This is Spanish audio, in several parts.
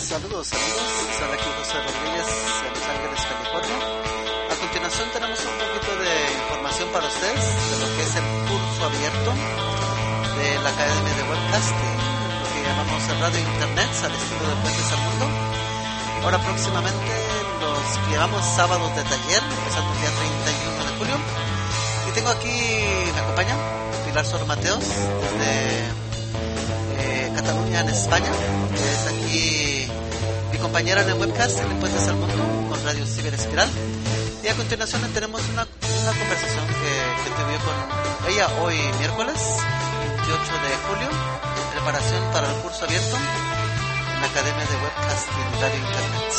Saludos. Soy aquí José Rodríguez de Los Ángeles, California. A continuación tenemos un poquito de información para ustedes de lo que es el curso abierto de la Academia de Webcasting, lo que llamamos el radio internet al estilo de Puentes al Mundo. Ahora próximamente los que llamamos sábados de taller, empezando el día 31 de julio. Y tengo aquí, me acompaña Pilar Sor Mateos desde Cataluña, en España, que es aquí mi compañera en el webcast en Puentes al Mundo con Radio Ciber Espiral. Y a continuación tenemos una conversación que tuve con ella hoy miércoles 28 de julio, en preparación para el curso abierto en la Academia de Webcasting y Radio Internet.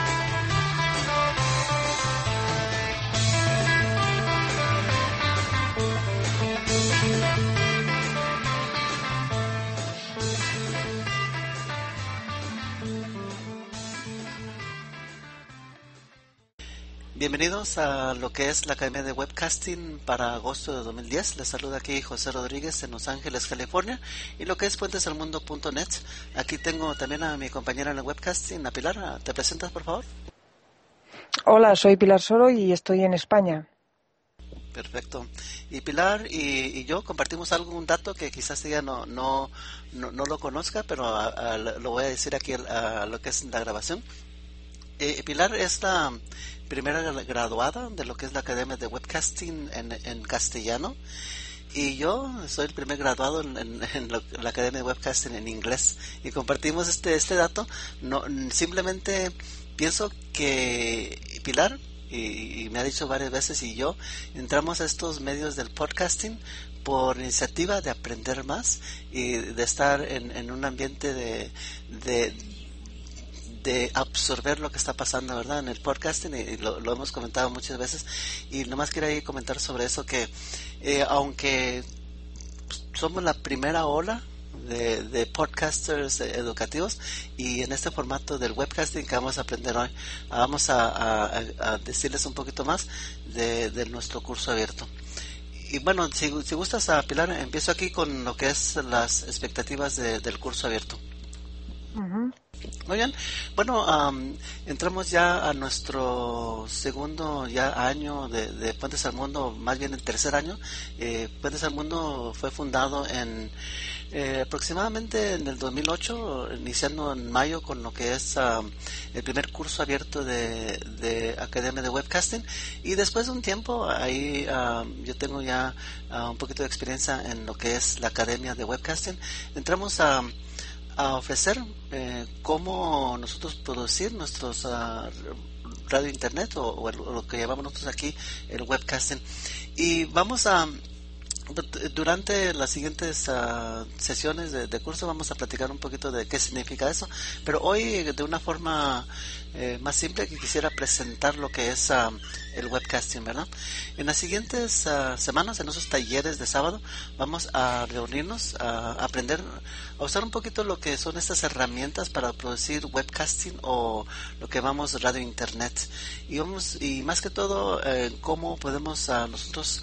Bienvenidos a lo que es la Academia de Webcasting para agosto de 2010. Les saluda aquí José Rodríguez en Los Ángeles, California, y lo que es puentesalmundo.net. Aquí tengo también a mi compañera en el webcasting, a Pilar. ¿Te presentas, por favor? Hola, soy Pilar Soro y estoy en España. Perfecto. Y Pilar y yo compartimos un dato que quizás ella no lo conozca, pero lo voy a decir aquí a lo que es la grabación. Pilar es la primera graduada de lo que es la Academia de Webcasting en castellano, y yo soy el primer graduado en la Academia de Webcasting en inglés, y compartimos este dato. No, simplemente pienso que Pilar, y me ha dicho varias veces, y yo entramos a estos medios del podcasting por iniciativa de aprender más y de estar en un ambiente de absorber lo que está pasando, ¿verdad? En el podcasting, y lo hemos comentado muchas veces, y nomás quería comentar sobre eso, que aunque somos la primera ola de podcasters educativos, y en este formato del webcasting que vamos a aprender hoy, vamos a decirles un poquito más de nuestro curso abierto. Y bueno, si gustas, Pilar, empiezo aquí con lo que es las expectativas del curso abierto. Uh-huh. Muy bien, bueno, entramos ya a nuestro segundo año de Puentes al Mundo, más bien el tercer año. Puentes al Mundo fue fundado aproximadamente en el 2008, iniciando en mayo con lo que es el primer curso abierto de Academia de Webcasting, y después de un tiempo ahí yo tengo ya un poquito de experiencia en lo que es la Academia de Webcasting. Entramos a ofrecer cómo nosotros producir nuestros radio internet o lo que llamamos nosotros aquí el webcasting, y vamos durante las siguientes sesiones de curso vamos a platicar un poquito de qué significa eso, pero hoy de una forma más simple, que quisiera presentar lo que es el webcasting, ¿verdad? En las siguientes semanas, en esos talleres de sábado, vamos a reunirnos a aprender a usar un poquito lo que son estas herramientas para producir webcasting, o lo que llamamos radio internet, y más que todo cómo podemos nosotros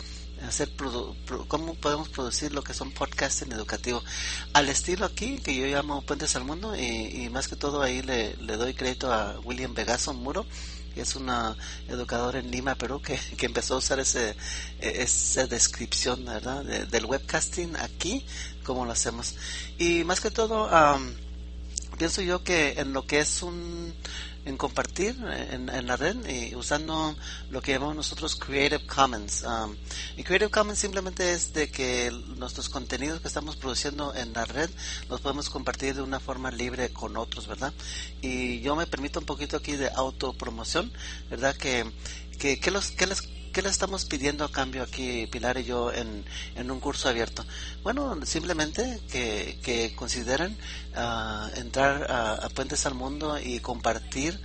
cómo podemos producir lo que son podcasting educativo al estilo aquí que yo llamo Puentes al Mundo, y más que todo ahí le doy crédito a William Vegaso Muro, que es una educadora en Lima, Perú, que empezó a usar esa descripción, ¿verdad? Del webcasting aquí, cómo lo hacemos. Y más que todo pienso yo que en lo que es en compartir en la red, y usando lo que llamamos nosotros Creative Commons. Y Creative Commons simplemente es de que nuestros contenidos que estamos produciendo en la red los podemos compartir de una forma libre con otros, ¿verdad? Y yo me permito un poquito aquí de autopromoción, ¿verdad? ¿Qué le estamos pidiendo a cambio aquí, Pilar y yo, en un curso abierto? Bueno, simplemente que consideren entrar a Puentes al Mundo y compartir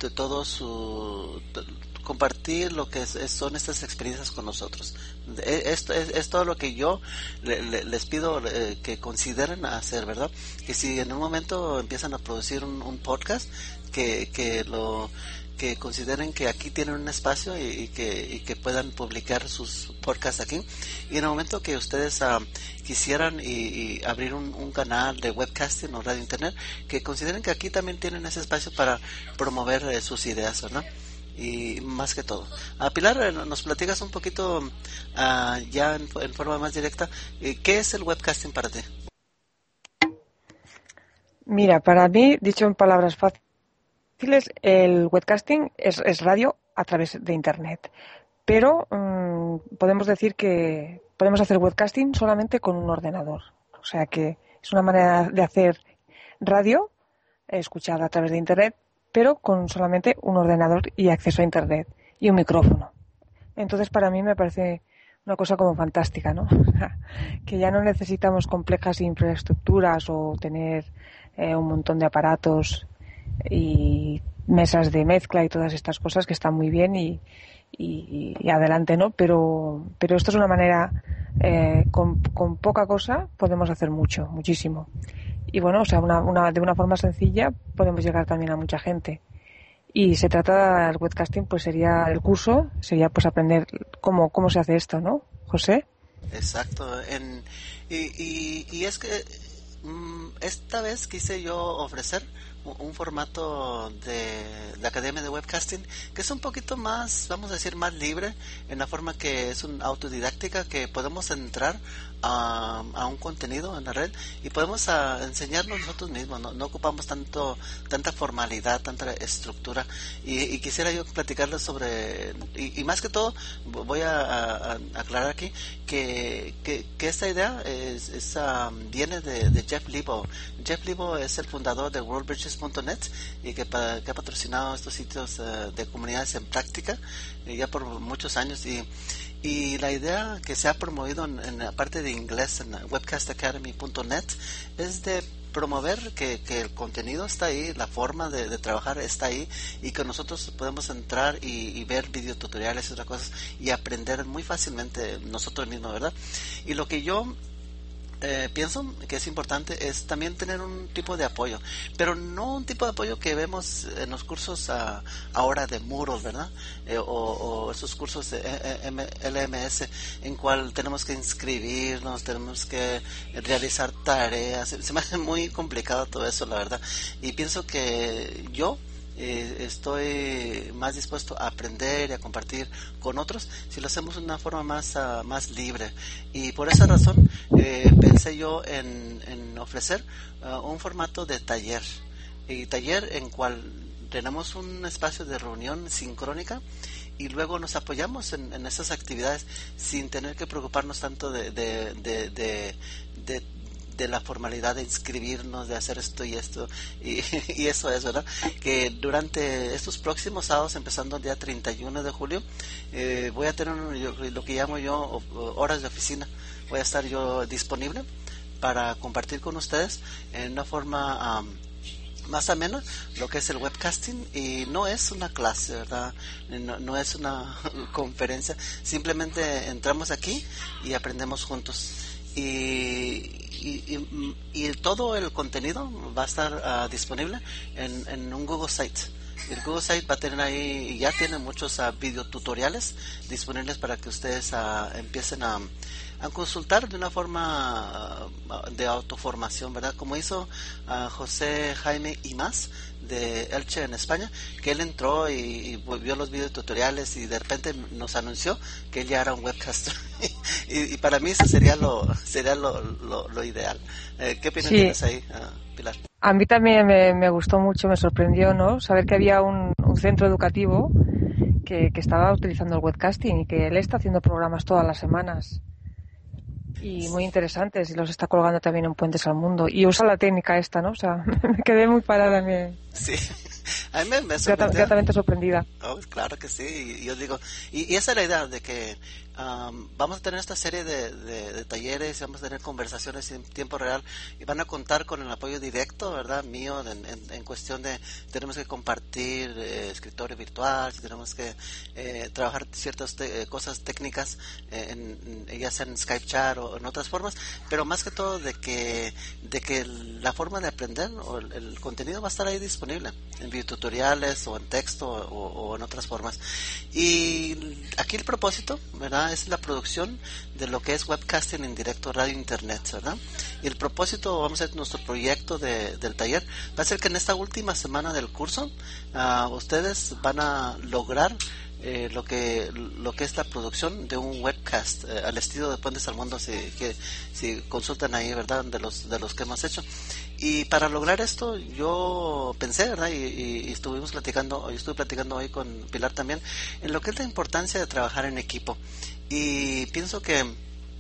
compartir lo que son estas experiencias con nosotros. Esto es todo lo que yo les pido que consideren hacer, ¿verdad? Que si en un momento empiezan a producir un podcast, que que consideren que aquí tienen un espacio y que puedan publicar sus podcasts aquí. Y en el momento que ustedes quisieran y abrir un canal de webcasting o radio internet, que consideren que aquí también tienen ese espacio para promover sus ideas, ¿verdad? Y más que todo. Pilar, nos platicas un poquito ya en forma más directa, ¿qué es el webcasting para ti? Mira, para mí, dicho en palabras fáciles, el webcasting es radio a través de Internet. Pero podemos decir que podemos hacer webcasting solamente con un ordenador. O sea que es una manera de hacer radio escuchada a través de Internet, pero con solamente un ordenador y acceso a Internet y un micrófono. Entonces, para mí me parece una cosa como fantástica, ¿no? Que ya no necesitamos complejas infraestructuras o tener un montón de aparatos y mesas de mezcla y todas estas cosas que están muy bien y adelante, ¿no? Pero esto es una manera, con poca cosa podemos hacer mucho, muchísimo. Y bueno, o sea, de una forma sencilla podemos llegar también a mucha gente. Y se trata, el webcasting, pues sería el curso, sería pues aprender cómo se hace esto, ¿no, José? Exacto. Y es que esta vez quise yo ofrecer un formato de la Academia de Webcasting que es un poquito más, vamos a decir, más libre, en la forma que es un autodidáctica, que podemos entrar a un contenido en la red y podemos enseñarnos nosotros mismos, no ocupamos tanta formalidad, tanta estructura, y quisiera yo platicarles sobre, y más que todo voy a aclarar aquí que esta idea viene de Jeff Lebo. Jeff Lebo es el fundador de WorldBridges.net y que ha patrocinado estos sitios de comunidades en práctica ya por muchos años, y la idea que se ha promovido en la parte de inglés en webcastacademy.net es de promover que el contenido está ahí, la forma de trabajar está ahí, y que nosotros podemos entrar y ver videotutoriales y otras cosas y aprender muy fácilmente nosotros mismos, ¿verdad? Y lo que yo pienso que es importante es también tener un tipo de apoyo, pero no un tipo de apoyo que vemos en los cursos ahora de muros, ¿verdad? O esos cursos de LMS en cual tenemos que inscribirnos, tenemos que realizar tareas. Se me hace muy complicado todo eso, la verdad, y pienso que yo estoy más dispuesto a aprender y a compartir con otros si lo hacemos de una forma más libre, y por esa razón pensé yo en ofrecer un formato de taller, y taller en cual tenemos un espacio de reunión sincrónica y luego nos apoyamos en esas actividades sin tener que preocuparnos tanto de la formalidad de inscribirnos, de hacer esto y esto, y eso es, ¿verdad? Que durante estos próximos sábados, empezando el día 31 de julio, voy a tener lo que llamo yo horas de oficina. Voy a estar yo disponible para compartir con ustedes en una forma más amena lo que es el webcasting, y no es una clase, ¿verdad? No es una conferencia, simplemente entramos aquí y aprendemos juntos. Y todo el contenido va a estar disponible en un Google Site. El Google Site va a tener ahí, ya tiene muchos videotutoriales disponibles para que ustedes empiecen a consultar de una forma de autoformación, ¿verdad? Como hizo José Jaime Imaz de Elche en España, que él entró y vio los videotutoriales y de repente nos anunció que él ya era un webcaster. y para mí eso sería lo ideal. ¿Qué opinas tienes ahí, Pilar? A mí también me gustó mucho, me sorprendió, ¿no? Saber que había un centro educativo que estaba utilizando el webcasting y que él está haciendo programas todas las semanas. Y muy interesantes, y los está colgando también en Puentes al Mundo. Y usa la técnica esta, ¿no? O sea, me quedé muy parada. Sí, a mí me sorprendió. Gratamente sorprendida. Oh, claro que sí, y yo digo, y esa es la idea, de que vamos a tener esta serie de talleres, vamos a tener conversaciones en tiempo real, y van a contar con el apoyo directo, ¿verdad?, mío, en cuestión de, tenemos que compartir escritorio virtual, tenemos que trabajar ciertas cosas técnicas, ya sea en Skype Chat o en otras formas, pero más que todo de que la forma de aprender o el contenido va a estar ahí disponible disponible en videotutoriales o en texto o en otras formas. Y aquí el propósito, ¿verdad?, es la producción de lo que es webcasting en directo, radio, internet, ¿verdad? Y el propósito, vamos a hacer nuestro proyecto del taller, va a ser que en esta última semana del curso ustedes van a lograr lo que es la producción de un webcast al estilo de Puentes al Mundo, si consultan ahí, ¿verdad?, de los que hemos hecho. Y para lograr esto yo pensé, ¿verdad?, y estuve platicando hoy con Pilar también en lo que es la importancia de trabajar en equipo. Y pienso que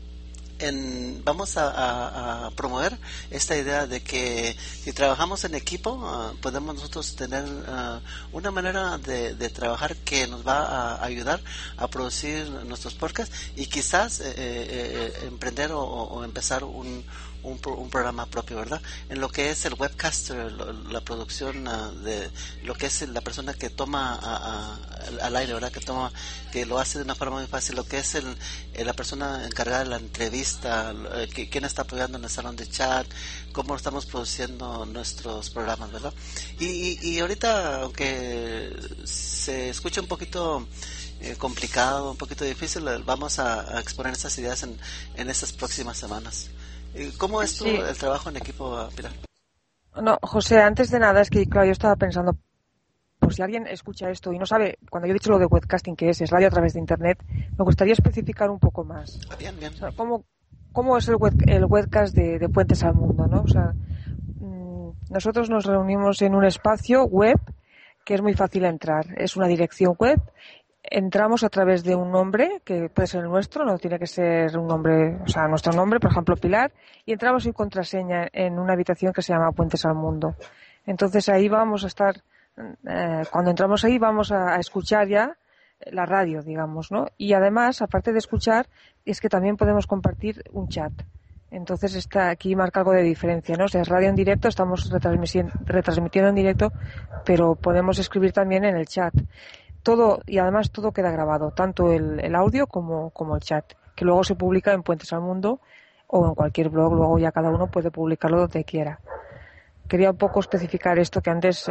vamos a promover esta idea de que si trabajamos en equipo podemos nosotros tener una manera de trabajar que nos va a ayudar a producir nuestros podcasts y quizás emprender o empezar un programa propio, ¿verdad? En lo que es el webcaster, la producción de lo que es la persona que toma al aire, ¿verdad? Que lo hace de una forma muy fácil, lo que es la persona encargada de la entrevista, quién está apoyando en el salón de chat, cómo estamos produciendo nuestros programas, ¿verdad? Y ahorita, aunque se escuche un poquito complicado, un poquito difícil, vamos a exponer estas ideas en estas próximas semanas. ¿Cómo es el trabajo en equipo, Pilar? No, José, antes de nada, es que claro, yo estaba pensando, por si alguien escucha esto y no sabe, cuando yo he dicho lo de webcasting, que es radio a través de internet, me gustaría especificar un poco más. Bien. O sea, ¿cómo es el webcast de Puentes al Mundo, ¿no? O sea, nosotros nos reunimos en un espacio web que es muy fácil entrar. Es una dirección web. Entramos a través de un nombre, que puede ser el nuestro, no tiene que ser un nombre, o sea, nuestro nombre, por ejemplo, Pilar, y entramos sin contraseña en una habitación que se llama Puentes al Mundo. Entonces ahí vamos a estar, cuando entramos ahí vamos a escuchar ya la radio, digamos, ¿no? Y además, aparte de escuchar, es que también podemos compartir un chat. Entonces aquí marca algo de diferencia, ¿no? O sea, es radio en directo, estamos retransmitiendo en directo, pero podemos escribir también en el chat. Todo, y además todo queda grabado, tanto el audio como el chat, que luego se publica en Puentes al Mundo o en cualquier blog, luego ya cada uno puede publicarlo donde quiera. Quería un poco especificar esto que antes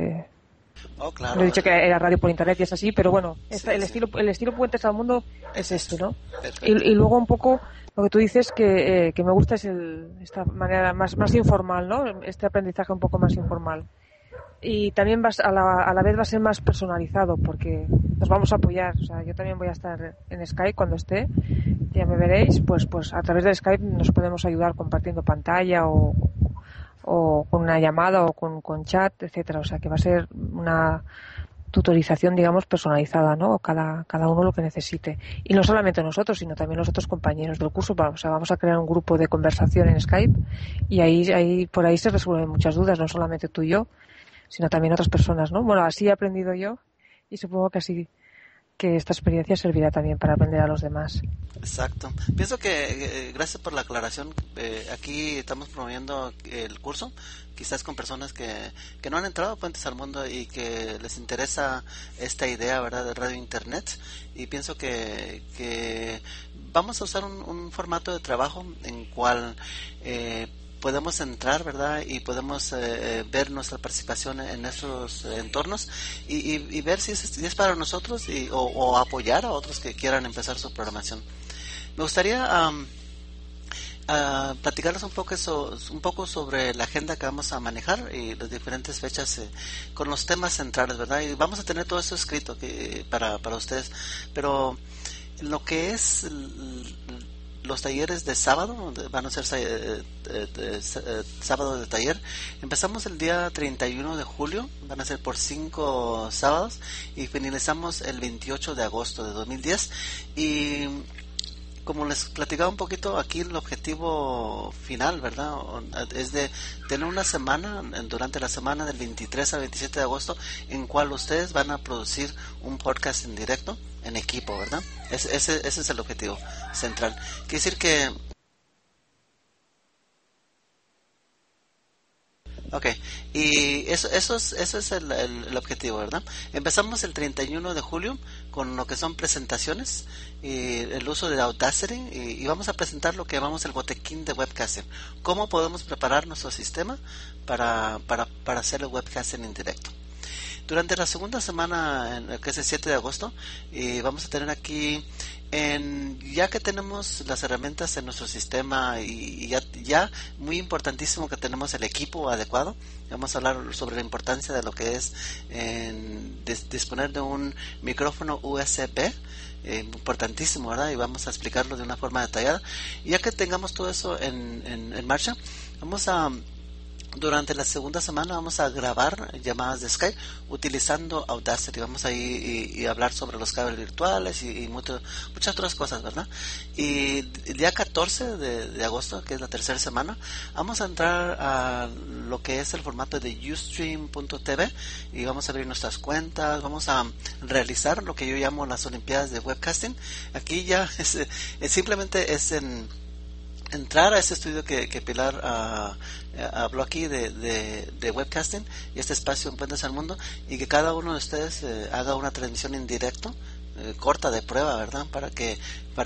claro. no he dicho que era radio por internet y es así, pero bueno, el estilo Puentes al Mundo es este, ¿no? Y luego un poco lo que tú dices que me gusta es esta manera más informal, ¿no? Este aprendizaje un poco más informal. Y también a la vez va a ser más personalizado porque nos vamos a apoyar. O sea, yo también voy a estar en Skype cuando esté, ya me veréis, pues a través de Skype nos podemos ayudar compartiendo pantalla o con una llamada o con chat, etcétera. O sea, que va a ser una tutorización, digamos, personalizada, ¿no? Cada uno lo que necesite. Y no solamente nosotros, sino también los otros compañeros del curso. O sea, vamos a crear un grupo de conversación en Skype y por ahí se resuelven muchas dudas, no solamente tú y yo, sino también otras personas, ¿no? Bueno, así he aprendido yo y supongo que esta experiencia servirá también para aprender a los demás. Exacto. Pienso que gracias por la aclaración. Aquí estamos promoviendo el curso, quizás con personas que no han entrado a Puentes al Mundo y que les interesa esta idea, ¿verdad?, de radio internet. Y pienso que vamos a usar un formato de trabajo en cual podemos entrar, ¿verdad?, y podemos ver nuestra participación en nuestros entornos y ver si es para nosotros o apoyar a otros que quieran empezar su programación. Me gustaría platicarles un poco sobre la agenda que vamos a manejar y las diferentes fechas con los temas centrales, ¿verdad? Y vamos a tener todo eso escrito para ustedes, pero lo que es los talleres de sábado, van a ser sábado de taller. Empezamos el día 31 de julio, van a ser por 5 sábados y finalizamos el 28 de agosto de 2010. Y como les platicaba un poquito, aquí el objetivo final, ¿verdad?, es de tener una semana, durante la semana del 23 al 27 de agosto, en cual ustedes van a producir un podcast en directo, en equipo, ¿verdad? Ese es el objetivo central. Quiere decir que Ok, y eso es el objetivo, ¿verdad? Empezamos el 31 de julio con lo que son presentaciones y el uso de Audacity y vamos a presentar lo que llamamos el botequín de webcasting. ¿Cómo podemos preparar nuestro sistema para hacer el webcasting en directo? Durante la segunda semana, que es el 7 de agosto, vamos a tener aquí, ya que tenemos las herramientas en nuestro sistema y ya muy importantísimo que tenemos el equipo adecuado, vamos a hablar sobre la importancia de lo que es disponer de un micrófono USB, importantísimo, ¿verdad? Y vamos a explicarlo de una forma detallada. Y ya que tengamos todo eso en marcha, vamos a... Durante la segunda semana vamos a grabar llamadas de Skype utilizando Audacity. Vamos a ir y hablar sobre los cables virtuales y muchas otras cosas, ¿verdad? Y el día 14 de agosto, que es la tercera semana, vamos a entrar a lo que es el formato de Ustream.tv y vamos a abrir nuestras cuentas, vamos a realizar lo que yo llamo las Olimpiadas de Webcasting. Aquí ya simplemente es entrar a ese estudio que Pilar habló aquí de webcasting y este espacio en Puentes al Mundo, y que cada uno de ustedes haga una transmisión en directo, corta, de prueba, ¿verdad? Para que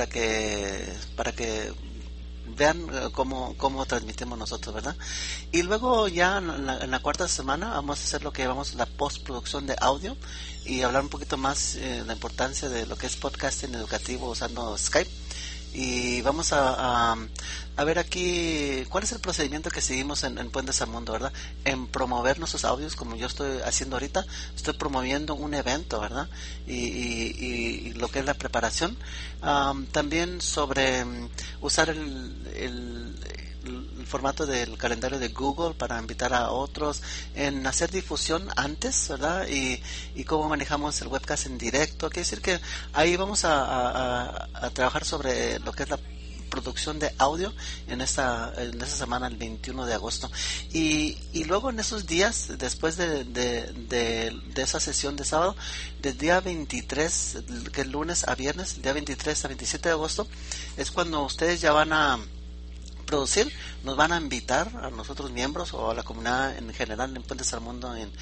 vean cómo transmitimos nosotros, ¿verdad? Y luego ya en la cuarta semana vamos a hacer lo que llamamos la postproducción de audio y hablar un poquito más de la importancia de lo que es podcasting educativo usando Skype. Y vamos a ver aquí cuál es el procedimiento que seguimos en Puentes al Mundo, ¿verdad? En promover nuestros audios, como yo estoy haciendo ahorita, estoy promoviendo un evento, ¿verdad? Y lo que es la preparación. También sobre usar el formato del calendario de Google para invitar a otros, en hacer difusión antes, ¿verdad? Y cómo manejamos el webcast en directo. Quiere decir que ahí vamos a trabajar sobre lo que es la producción de audio en esta semana, el 21 de agosto. Y luego en esos días, después de esa sesión de sábado, del día 23, que es lunes a viernes, el día 23 a 27 de agosto, es cuando ustedes ya van a producir, nos van a invitar a nosotros miembros o a la comunidad en general en Puentes al Mundo en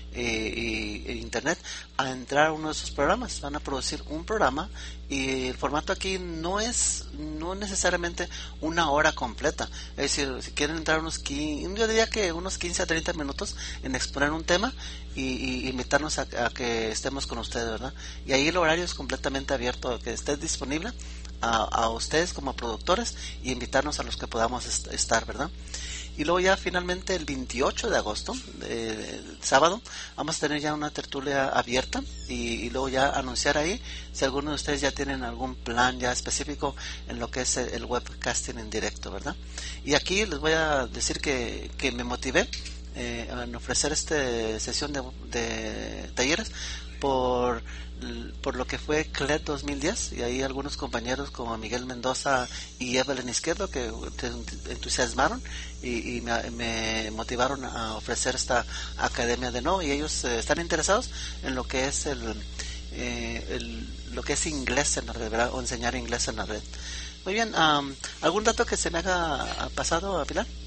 internet a entrar a uno de esos programas. Van a producir un programa y el formato aquí no necesariamente una hora completa, es decir, si quieren entrar yo diría que unos 15 a 30 minutos en exponer un tema y invitarnos a que estemos con ustedes, ¿verdad? Y ahí el horario es completamente abierto, a que esté disponible a ustedes como productores y invitarnos a los que podamos estar, ¿verdad? Y luego ya finalmente el 28 de agosto, sábado, vamos a tener ya una tertulia abierta y luego ya anunciar ahí si alguno de ustedes ya tienen algún plan ya específico en lo que es el webcasting en directo, ¿verdad? Y aquí les voy a decir que me motivé en ofrecer esta sesión de talleres por lo que fue CLED 2010, y ahí algunos compañeros como Miguel Mendoza y Evelyn Izquierdo que te entusiasmaron y me motivaron a ofrecer esta academia de nuevo, y ellos están interesados en lo que es lo que es inglés en la red, ¿verdad? O enseñar inglés en la red. Muy bien, ¿algún dato que se me haga pasado, a Pilar?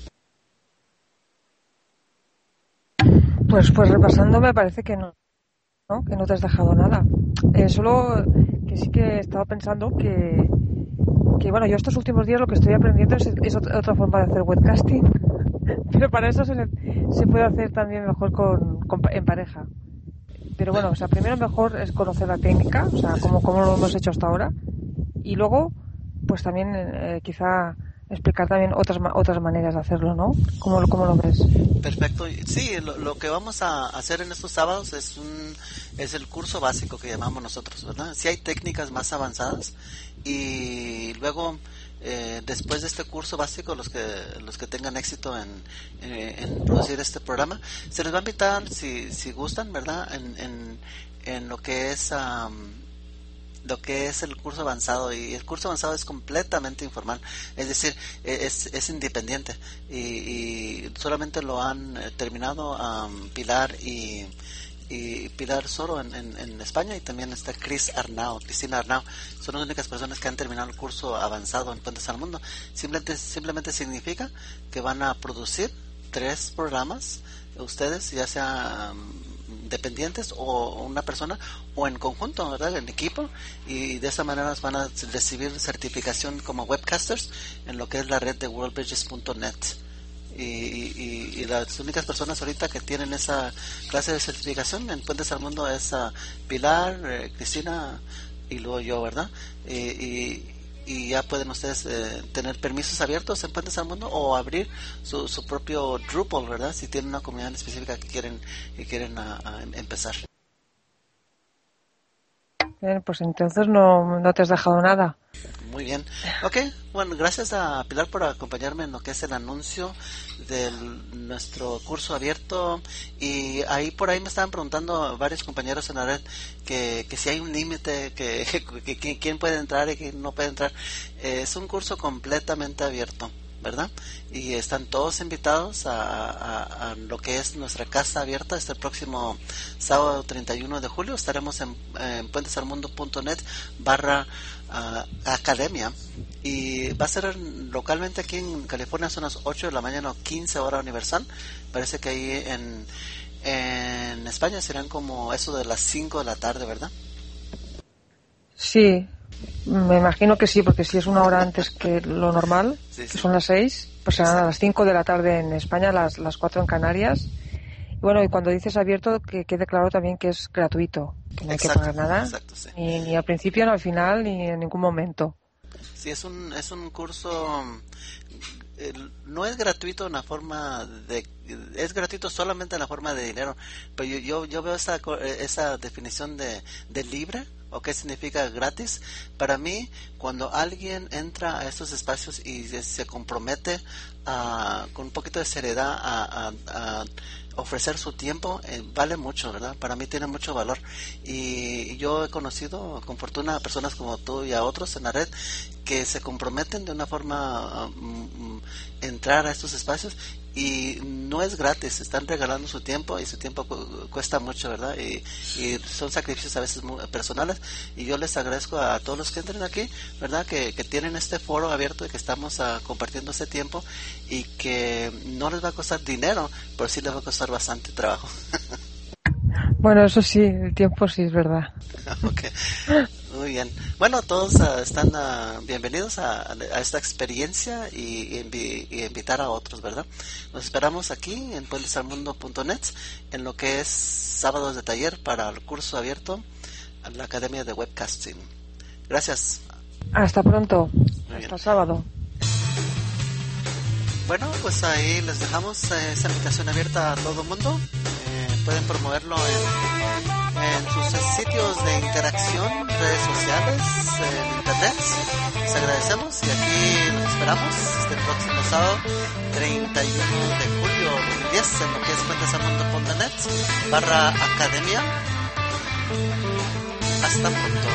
Pues repasando me parece que no, que no te has dejado nada. Solo que sí que he estado pensando que bueno, yo estos últimos días lo que estoy aprendiendo es otra forma de hacer webcasting, pero para eso se puede hacer también mejor en pareja. Pero bueno, o sea, primero mejor es conocer la técnica, o sea, cómo lo hemos hecho hasta ahora, y luego pues también quizá explicar también otras maneras de hacerlo, ¿no? ¿Cómo lo ves? Perfecto. Sí, lo que vamos a hacer en estos sábados es el curso básico que llamamos nosotros, ¿verdad? Sí hay técnicas más avanzadas y luego después de este curso básico, los que tengan éxito en producir este programa, se les va a invitar, si gustan, ¿verdad? En lo que es el curso avanzado, y el curso avanzado es completamente informal, es decir, es independiente y solamente lo han terminado Pilar y Pilar Soro en España, y también está Cristina Arnau, son las únicas personas que han terminado el curso avanzado en Puentes al Mundo. Simplemente significa que van a producir 3 programas, ustedes, ya sea dependientes o una persona o en conjunto, ¿verdad? En equipo, y de esa manera van a recibir certificación como webcasters en lo que es la red de worldbridges.net. Y las únicas personas ahorita que tienen esa clase de certificación en Puentes al Mundo es Pilar, Cristina y luego yo, ¿verdad? Y ya pueden ustedes tener permisos abiertos en Puentes al Mundo o abrir su propio Drupal, ¿verdad? Si tienen una comunidad específica que quieren empezar. Bien, pues entonces no te has dejado nada. Muy bien. Ok, bueno, gracias a Pilar por acompañarme en lo que es el anuncio de nuestro curso abierto. Y por ahí me estaban preguntando varios compañeros en la red que si hay un límite, que quién puede entrar y quién no puede entrar. Es un curso completamente abierto, ¿verdad? Y están todos invitados a lo que es nuestra casa abierta. Este próximo sábado 31 de julio estaremos en puentesalmundo.net/academia, y va a ser localmente aquí en California. Son las 8 de la mañana o 15 hora universal. Parece que ahí en España serán como eso de las 5 de la tarde, ¿verdad? Sí, me imagino que sí, porque si es una hora antes que lo normal, sí. Que son las 6, pues serán a las 5 de la tarde en España, las 4 en Canarias. Y bueno, y cuando dices abierto, que quede claro también que es gratuito, que no hay que pagar nada, sí. ni al principio, ni al final, ni en ningún momento. Sí, es un curso, no es gratuito en la forma es gratuito solamente en la forma de dinero, pero yo veo esa definición de libre, o qué significa gratis. Para mí, cuando alguien entra a estos espacios y se compromete con un poquito de seriedad a ofrecer su tiempo, vale mucho, ¿verdad? Para mí tiene mucho valor, y yo he conocido con fortuna a personas como tú y a otros en la red que se comprometen de una forma entrar a estos espacios, y no es gratis, están regalando su tiempo, y su tiempo cuesta mucho, ¿verdad? Y son sacrificios a veces muy personales, y yo les agradezco a todos los que entren aquí, ¿verdad? Que tienen este foro abierto y que estamos compartiendo este tiempo, y que no les va a costar dinero, pero sí les va a costar bastante trabajo. Bueno, eso sí, el tiempo sí es verdad. Okay. Muy bien. Bueno, todos están bienvenidos a esta experiencia, y invitar a otros, ¿verdad? Nos esperamos aquí en puentesalmundo.net en lo que es sábados de taller para el curso abierto a la Academia de Webcasting. Gracias. Hasta pronto. Muy Hasta bien. sábado. Bueno, pues ahí les dejamos esa invitación abierta a todo el mundo. Pueden promoverlo en sus sitios de interacción, redes sociales, en internet. Les agradecemos, y aquí los esperamos este próximo sábado 31 de julio 2010 en lo que es puentesalmundo.net/academia. Hasta pronto.